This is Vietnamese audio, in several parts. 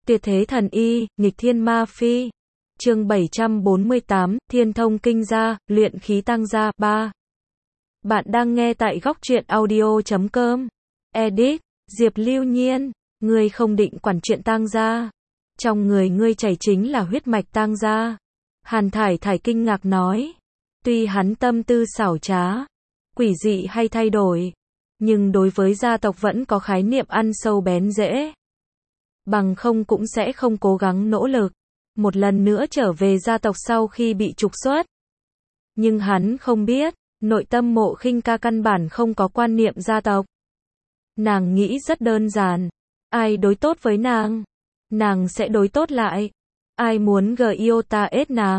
Tuyệt thế thần y, nghịch thiên ma phi. Chương 748, Thiên thông kinh gia, luyện khí tăng gia, 3. Bạn đang nghe tại góc truyện audio.com. Edit, Diệp Lưu Nhiên, ngươi không định quản chuyện tang gia. Trong người ngươi chảy chính là huyết mạch tang gia. Hàn Thải Thải kinh ngạc nói. Tuy hắn tâm tư xảo trá, quỷ dị hay thay đổi, nhưng đối với gia tộc vẫn có khái niệm ăn sâu bén rễ. Bằng không cũng sẽ không cố gắng nỗ lực một lần nữa trở về gia tộc sau khi bị trục xuất. Nhưng hắn không biết, nội tâm Mộ Khinh Ca căn bản không có quan niệm gia tộc. Nàng nghĩ rất đơn giản, ai đối tốt với nàng sẽ đối tốt lại. Ai muốn giota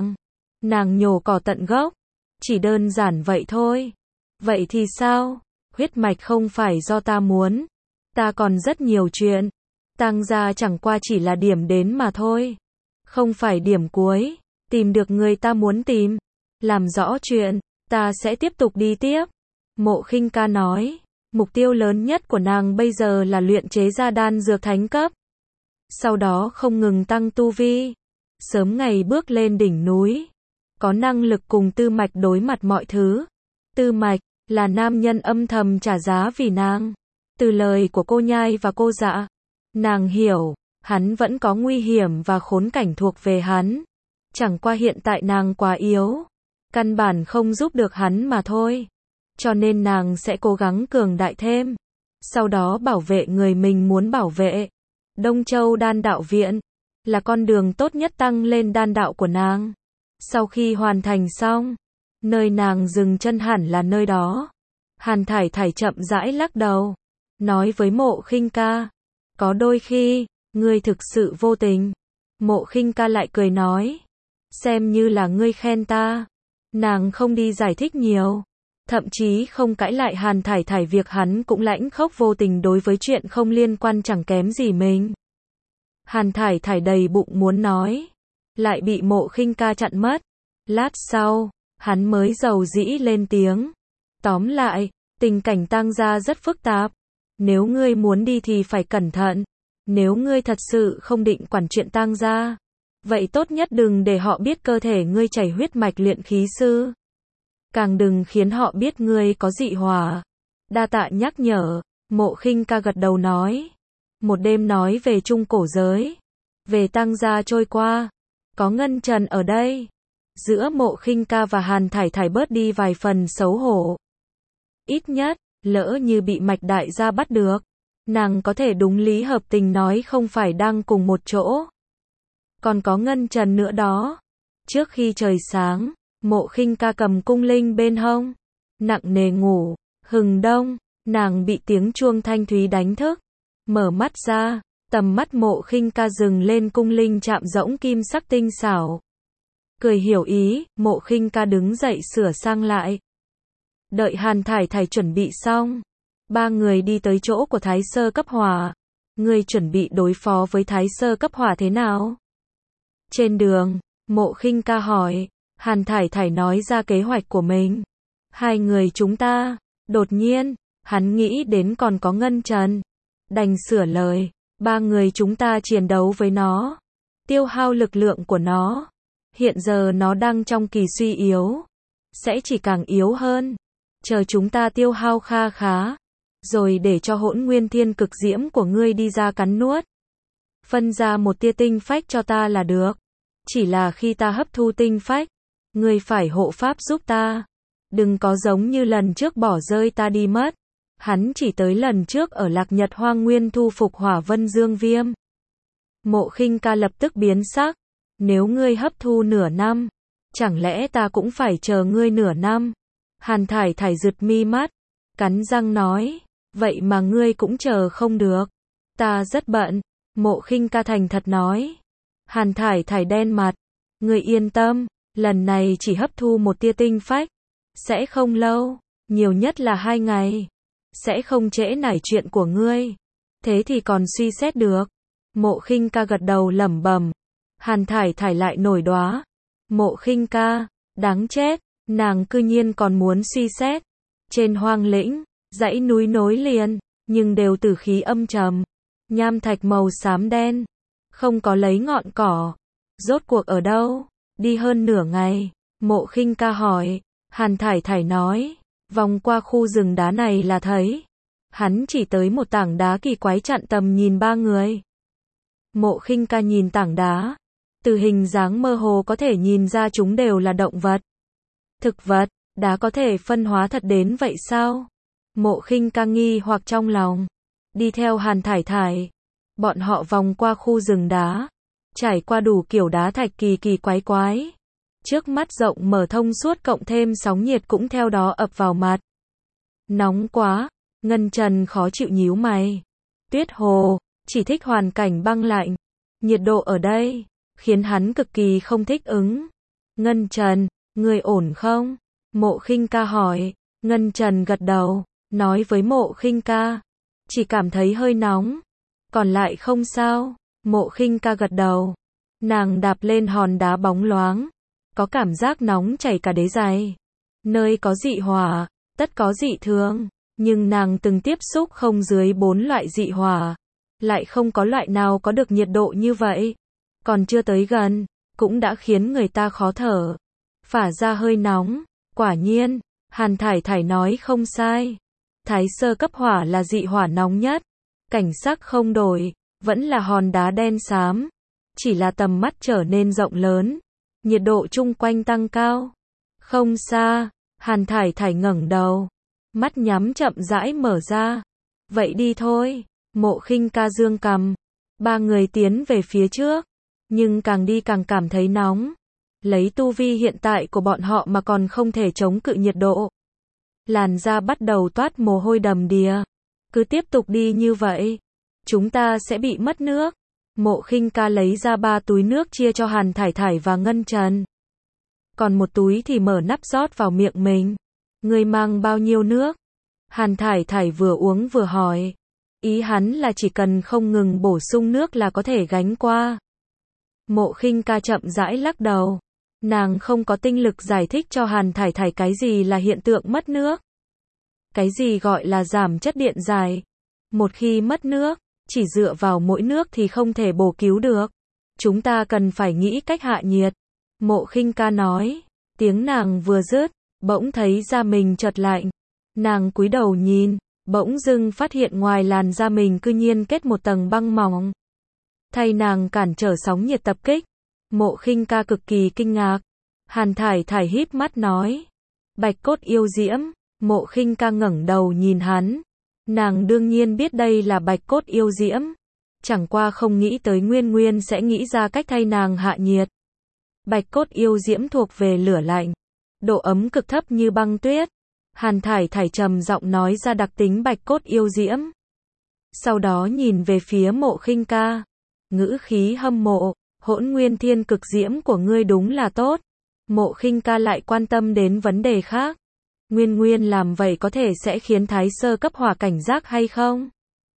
nàng nhổ cỏ tận gốc. Chỉ đơn giản vậy thôi. Vậy thì sao? Huyết mạch không phải do ta muốn. Ta còn rất nhiều chuyện. Tang gia chẳng qua chỉ là điểm đến mà thôi. Không phải điểm cuối. Tìm được người ta muốn tìm. Làm rõ chuyện. Ta sẽ tiếp tục đi tiếp. Mộ Khinh Ca nói. Mục tiêu lớn nhất của nàng bây giờ là luyện chế ra đan dược thánh cấp. Sau đó không ngừng tăng tu vi. Sớm ngày bước lên đỉnh núi. Có năng lực cùng Tư Mạch đối mặt mọi thứ. Tư Mạch là nam nhân âm thầm trả giá vì nàng. Từ lời của cô Nhai và cô Dạ, nàng hiểu, hắn vẫn có nguy hiểm và khốn cảnh thuộc về hắn. Chẳng qua hiện tại nàng quá yếu, căn bản không giúp được hắn mà thôi. Cho nên nàng sẽ cố gắng cường đại thêm. Sau đó bảo vệ người mình muốn bảo vệ. Đông Châu Đan Đạo Viện là con đường tốt nhất tăng lên đan đạo của nàng. Sau khi hoàn thành xong, nơi nàng dừng chân hẳn là nơi đó. Hàn Thải Thải chậm rãi lắc đầu, nói với Mộ Khinh Ca, có đôi khi, ngươi thực sự vô tình. Mộ Khinh Ca lại cười nói, xem như là ngươi khen ta. Nàng không đi giải thích nhiều, thậm chí không cãi lại Hàn Thải Thải việc hắn cũng lãnh khốc vô tình đối với chuyện không liên quan chẳng kém gì mình. Hàn Thải Thải đầy bụng muốn nói, lại bị Mộ Khinh Ca chặn mất. Lát sau, hắn mới dầu dĩ lên tiếng. Tóm lại, tình cảnh tang gia rất phức tạp. Nếu ngươi muốn đi thì phải cẩn thận. Nếu ngươi thật sự không định quản chuyện tang gia, vậy tốt nhất đừng để họ biết cơ thể ngươi chảy huyết mạch luyện khí sư. Càng đừng khiến họ biết ngươi có dị hỏa. Đa tạ nhắc nhở, Mộ Khinh Ca gật đầu nói. Một đêm nói về trung cổ giới, về tang gia trôi qua, có Ngân Trần ở đây. Giữa Mộ Khinh Ca và Hàn Thải Thải bớt đi vài phần xấu hổ. Ít nhất, lỡ như bị Mạch Đại gia bắt được, nàng có thể đúng lý hợp tình nói không phải đang cùng một chỗ. Còn có Ngân Trần nữa đó. Trước khi trời sáng, Mộ Khinh Ca cầm cung linh bên hông, nặng nề ngủ. Hừng đông, nàng bị tiếng chuông thanh thúy đánh thức. Mở mắt ra, tầm mắt Mộ Khinh Ca dừng lên cung linh chạm rỗng kim sắc tinh xảo. Cười hiểu ý, Mộ Khinh Ca đứng dậy sửa sang lại. Đợi Hàn Thải Thải chuẩn bị xong, ba người đi tới chỗ của Thái Sơ cấp hỏa. Ngươi chuẩn bị đối phó với Thái Sơ cấp hỏa thế nào? Trên đường, Mộ Khinh Ca hỏi. Hàn Thải Thải nói ra kế hoạch của mình. Hai người chúng ta, đột nhiên, hắn nghĩ đến còn có Ngân Trần. Đành sửa lời, ba người chúng ta chiến đấu với nó, tiêu hao lực lượng của nó. Hiện giờ nó đang trong kỳ suy yếu, sẽ chỉ càng yếu hơn. Chờ chúng ta tiêu hao kha khá, rồi để cho Hỗn Nguyên Thiên Cực Diễm của ngươi đi ra cắn nuốt. Phân ra một tia tinh phách cho ta là được. Chỉ là khi ta hấp thu tinh phách, ngươi phải hộ pháp giúp ta. Đừng có giống như lần trước bỏ rơi ta đi mất. Hắn chỉ tới lần trước ở Lạc Nhật Hoang Nguyên thu phục Hỏa Vân Dương Viêm. Mộ Khinh Ca lập tức biến sắc. Nếu ngươi hấp thu nửa năm, chẳng lẽ ta cũng phải chờ ngươi nửa năm? Hàn Thải Thải giật mi mắt, cắn răng nói, vậy mà ngươi cũng chờ không được. Ta rất bận. Mộ Khinh Ca thành thật nói. Hàn Thải Thải đen mặt, ngươi yên tâm, lần này chỉ hấp thu một tia tinh phách, sẽ không lâu, nhiều nhất là 2 ngày. Sẽ không trễ nải chuyện của ngươi. Thế thì còn suy xét được. Mộ Khinh Ca gật đầu lẩm bẩm. Hàn Thải Thải lại nổi đoá. Mộ Khinh Ca, đáng chết, nàng cư nhiên còn muốn suy xét. Trên hoang lĩnh, dãy núi nối liền, nhưng đều tử khí âm trầm. Nham thạch màu xám đen, không có lấy ngọn cỏ. Rốt cuộc ở đâu? Đi hơn nửa ngày. Mộ Khinh Ca hỏi. Hàn Thải Thải nói. Vòng qua khu rừng đá này là thấy. Hắn chỉ tới một tảng đá kỳ quái chặn tầm nhìn ba người. Mộ Khinh Ca nhìn tảng đá. Từ hình dáng mơ hồ có thể nhìn ra chúng đều là động vật. Thực vật, đá có thể phân hóa thật đến vậy sao? Mộ Khinh Ca nghi hoặc trong lòng. Đi theo Hàn Thải Thải. Bọn họ vòng qua khu rừng đá. Trải qua đủ kiểu đá thạch kỳ kỳ quái quái. Trước mắt rộng mở thông suốt cộng thêm sóng nhiệt cũng theo đó ập vào mặt. Nóng quá, Ngân Trần khó chịu nhíu mày. Tuyết Hồ, chỉ thích hoàn cảnh băng lạnh. Nhiệt độ ở đây, khiến hắn cực kỳ không thích ứng. Ngân Trần, ngươi ổn không? Mộ Khinh Ca hỏi. Ngân Trần gật đầu, nói với Mộ Khinh Ca. Chỉ cảm thấy hơi nóng. Còn lại không sao. Mộ Khinh Ca gật đầu. Nàng đạp lên hòn đá bóng loáng. Có cảm giác nóng chảy cả đế giày. Nơi có dị hỏa, tất có dị thường. Nhưng nàng từng tiếp xúc không dưới 4 loại dị hỏa. Lại không có loại nào có được nhiệt độ như vậy. Còn chưa tới gần, cũng đã khiến người ta khó thở. Phả ra hơi nóng. Quả nhiên, Hàn Thải Thải nói không sai. Thái sơ cấp hỏa là dị hỏa nóng nhất. Cảnh sắc không đổi, vẫn là hòn đá đen xám. Chỉ là tầm mắt trở nên rộng lớn. Nhiệt độ chung quanh tăng cao. Không xa, Hàn Thải Thải ngẩng đầu. Mắt nhắm chậm rãi mở ra. Vậy đi thôi. Mộ Khinh Ca dương cằm. Ba người tiến về phía trước. Nhưng càng đi càng cảm thấy nóng. Lấy tu vi hiện tại của bọn họ mà còn không thể chống cự nhiệt độ. Làn da bắt đầu toát mồ hôi đầm đìa. Cứ tiếp tục đi như vậy, chúng ta sẽ bị mất nước. Mộ Khinh Ca lấy ra 3 túi nước chia cho Hàn Thải Thải và Ngân Trần. Còn một túi thì mở nắp rót vào miệng mình. Ngươi mang bao nhiêu nước? Hàn Thải Thải vừa uống vừa hỏi. Ý hắn là chỉ cần không ngừng bổ sung nước là có thể gánh qua. Mộ Khinh Ca chậm rãi lắc đầu. Nàng không có tinh lực giải thích cho Hàn Thải Thải cái gì là hiện tượng mất nước. Cái gì gọi là giảm chất điện giải. Một khi mất nước, chỉ dựa vào mỗi nước thì không thể bổ cứu được. Chúng ta cần phải nghĩ cách hạ nhiệt. Mộ Khinh Ca nói. Tiếng nàng vừa dứt, bỗng thấy da mình chợt lạnh. Nàng cúi đầu nhìn, bỗng dưng phát hiện ngoài làn da mình cư nhiên kết một tầng băng mỏng. Thay nàng cản trở sóng nhiệt tập kích. Mộ Khinh Ca cực kỳ kinh ngạc. Hàn Thải Thải híp mắt nói. Bạch cốt yêu diễm. Mộ Khinh Ca ngẩng đầu nhìn hắn. Nàng đương nhiên biết đây là bạch cốt yêu diễm. Chẳng qua không nghĩ tới Nguyên Nguyên sẽ nghĩ ra cách thay nàng hạ nhiệt. Bạch cốt yêu diễm thuộc về lửa lạnh. Độ ấm cực thấp như băng tuyết. Hàn Thải Thải trầm giọng nói ra đặc tính bạch cốt yêu diễm. Sau đó nhìn về phía Mộ Khinh Ca. Ngữ khí hâm mộ. Hỗn nguyên thiên cực diễm của ngươi đúng là tốt. Mộ Khinh Ca lại quan tâm đến vấn đề khác. Nguyên Nguyên làm vậy có thể sẽ khiến thái sơ cấp hỏa cảnh giác hay không?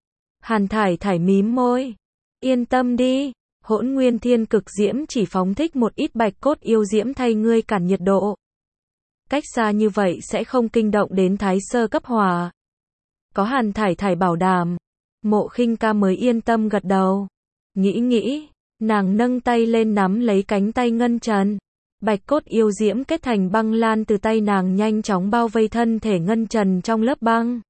Hàn Thải Thải mím môi. Yên tâm đi. Hỗn nguyên thiên cực diễm chỉ phóng thích một ít bạch cốt yêu diễm thay ngươi cản nhiệt độ. Cách xa như vậy sẽ không kinh động đến thái sơ cấp hỏa. Có Hàn Thải Thải bảo đảm. Mộ Khinh Ca mới yên tâm gật đầu. Nghĩ. Nàng nâng tay lên nắm lấy cánh tay Ngân Trần. Bạch cốt yêu diễm kết thành băng lan từ tay nàng nhanh chóng bao vây thân thể Ngân Trần trong lớp băng.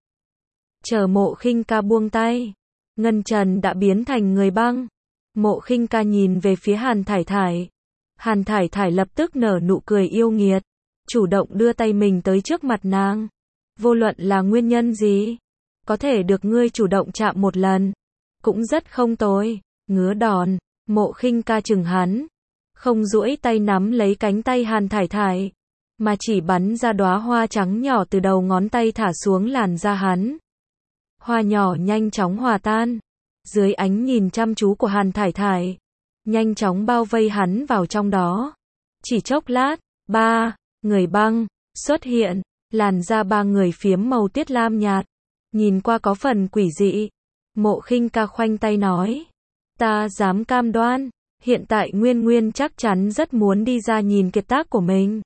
Chờ Mộ Khinh Ca buông tay. Ngân Trần đã biến thành người băng. Mộ Khinh Ca nhìn về phía Hàn Thải Thải. Hàn Thải Thải lập tức nở nụ cười yêu nghiệt. Chủ động đưa tay mình tới trước mặt nàng. Vô luận là nguyên nhân gì. Có thể được ngươi chủ động chạm một lần. Cũng rất không tồi. Ngứa đòn. Mộ Khinh Ca chừng hắn. Không duỗi tay nắm lấy cánh tay Hàn Thải Thải. Mà chỉ bắn ra đóa hoa trắng nhỏ từ đầu ngón tay thả xuống làn da hắn. Hoa nhỏ nhanh chóng hòa tan. Dưới ánh nhìn chăm chú của Hàn Thải Thải. Nhanh chóng bao vây hắn vào trong đó. Chỉ chốc lát, 3 người băng xuất hiện. Làn da 3 người phiếm màu tiết lam nhạt. Nhìn qua có phần quỷ dị. Mộ Khinh Ca khoanh tay nói. Ta dám cam đoan. Hiện tại Nguyên Nguyên chắc chắn rất muốn đi ra nhìn kiệt tác của mình.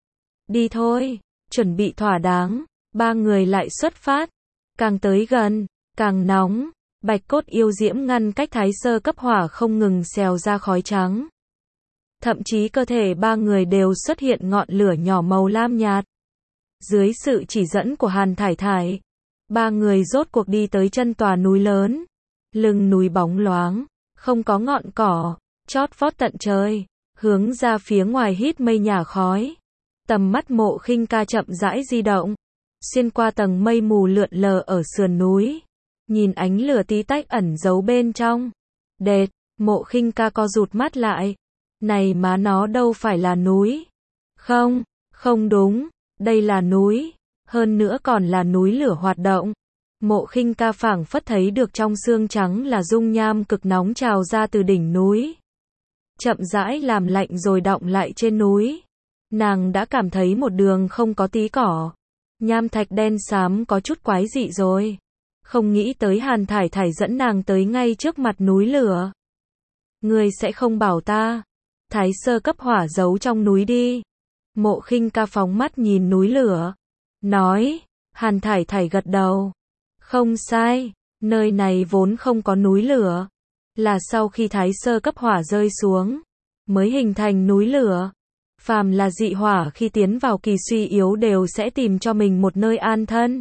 Đi thôi. Chuẩn bị thỏa đáng. 3 người lại xuất phát. Càng tới gần, càng nóng. Bạch cốt yêu diễm ngăn cách thái sơ cấp hỏa không ngừng xèo ra khói trắng. Thậm chí cơ thể ba người đều xuất hiện ngọn lửa nhỏ màu lam nhạt. Dưới sự chỉ dẫn của Hàn Thải Thải, ba người rốt cuộc đi tới chân tòa núi lớn. Lưng núi bóng loáng, không có ngọn cỏ, chót vót tận trời, hướng ra phía ngoài hít mây nhả khói. Tầm mắt Mộ Khinh Ca chậm rãi di động, xuyên qua tầng mây mù lượn lờ ở sườn núi, nhìn ánh lửa tí tách ẩn giấu bên trong. Đệt, Mộ Khinh Ca co rụt mắt lại. Này má nó đâu phải là núi. Không, không đúng, đây là núi, hơn nữa còn là núi lửa hoạt động. Mộ Khinh Ca phảng phất thấy được trong xương trắng là dung nham cực nóng trào ra từ đỉnh núi. Chậm rãi làm lạnh rồi đọng lại trên núi. Nàng đã cảm thấy một đường không có tí cỏ. Nham thạch đen xám có chút quái dị rồi. Không nghĩ tới Hàn Thải Thải dẫn nàng tới ngay trước mặt núi lửa. Ngươi sẽ không bảo ta thái sơ cấp hỏa giấu trong núi đi. Mộ Khinh Ca phóng mắt nhìn núi lửa, nói. Hàn Thải Thải gật đầu. Không sai, nơi này vốn không có núi lửa. Là sau khi thái sơ cấp hỏa rơi xuống, mới hình thành núi lửa. Phàm là dị hỏa khi tiến vào kỳ suy yếu đều sẽ tìm cho mình một nơi an thân.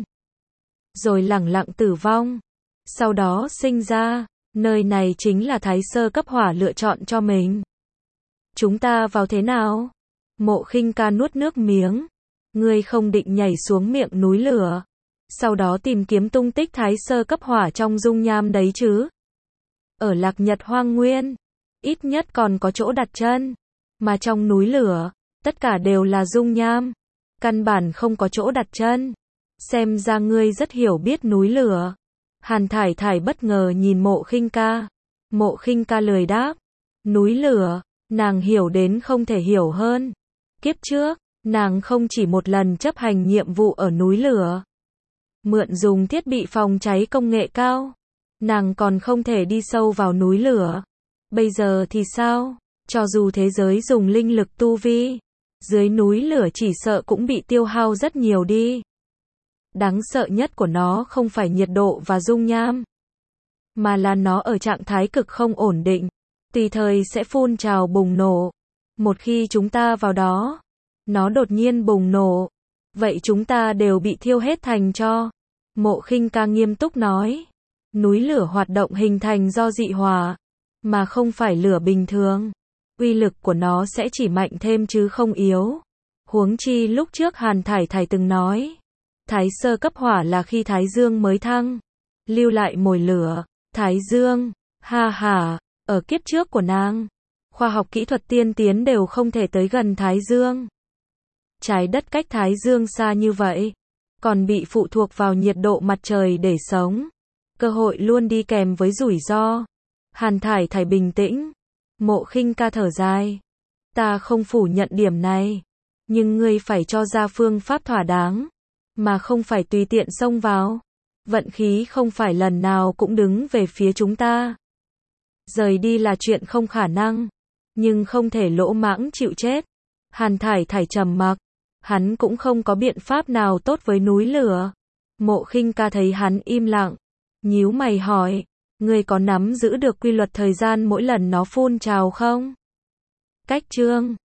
Rồi lẳng lặng tử vong. Sau đó sinh ra, nơi này chính là thái sơ cấp hỏa lựa chọn cho mình. Chúng ta vào thế nào? Mộ Khinh Ca nuốt nước miếng. Ngươi không định nhảy xuống miệng núi lửa, sau đó tìm kiếm tung tích thái sơ cấp hỏa trong dung nham đấy chứ? Ở Lạc Nhật Hoang Nguyên, ít nhất còn có chỗ đặt chân. Mà trong núi lửa, tất cả đều là dung nham. Căn bản không có chỗ đặt chân. Xem ra ngươi rất hiểu biết núi lửa. Hàn Thải Thải bất ngờ nhìn Mộ Khinh Ca. Mộ Khinh Ca lười đáp. Núi lửa, nàng hiểu đến không thể hiểu hơn. Kiếp trước, nàng không chỉ một lần chấp hành nhiệm vụ ở núi lửa. Mượn dùng thiết bị phòng cháy công nghệ cao. Nàng còn không thể đi sâu vào núi lửa. Bây giờ thì sao? Cho dù thế giới dùng linh lực tu vi, dưới núi lửa chỉ sợ cũng bị tiêu hao rất nhiều đi. Đáng sợ nhất của nó không phải nhiệt độ và dung nham, mà là nó ở trạng thái cực không ổn định, tùy thời sẽ phun trào bùng nổ. Một khi chúng ta vào đó, nó đột nhiên bùng nổ, vậy chúng ta đều bị thiêu hết thành tro. Mộ Khinh Ca nghiêm túc nói. Núi lửa hoạt động hình thành do dị hỏa, mà không phải lửa bình thường. Uy lực của nó sẽ chỉ mạnh thêm chứ không yếu. Huống chi lúc trước Hàn Thải Thải từng nói, thái sơ cấp hỏa là khi Thái Dương mới thăng, lưu lại mồi lửa. Thái Dương, ha ha, ở kiếp trước của nàng, khoa học kỹ thuật tiên tiến đều không thể tới gần Thái Dương. Trái đất cách Thái Dương xa như vậy, còn bị phụ thuộc vào nhiệt độ mặt trời để sống. Cơ hội luôn đi kèm với rủi ro. Hàn Thải Thải bình tĩnh. Mộ Khinh Ca thở dài. Ta không phủ nhận điểm này, nhưng ngươi phải cho ra phương pháp thỏa đáng, mà không phải tùy tiện xông vào. Vận khí không phải lần nào cũng đứng về phía chúng ta. Rời đi là chuyện không khả năng, nhưng không thể lỗ mãng chịu chết. Hàn Thải Thải trầm mặc. Hắn cũng không có biện pháp nào tốt với núi lửa. Mộ Khinh Ca thấy hắn im lặng, nhíu mày hỏi, ngươi có nắm giữ được quy luật thời gian mỗi lần nó phun trào không? Cách chương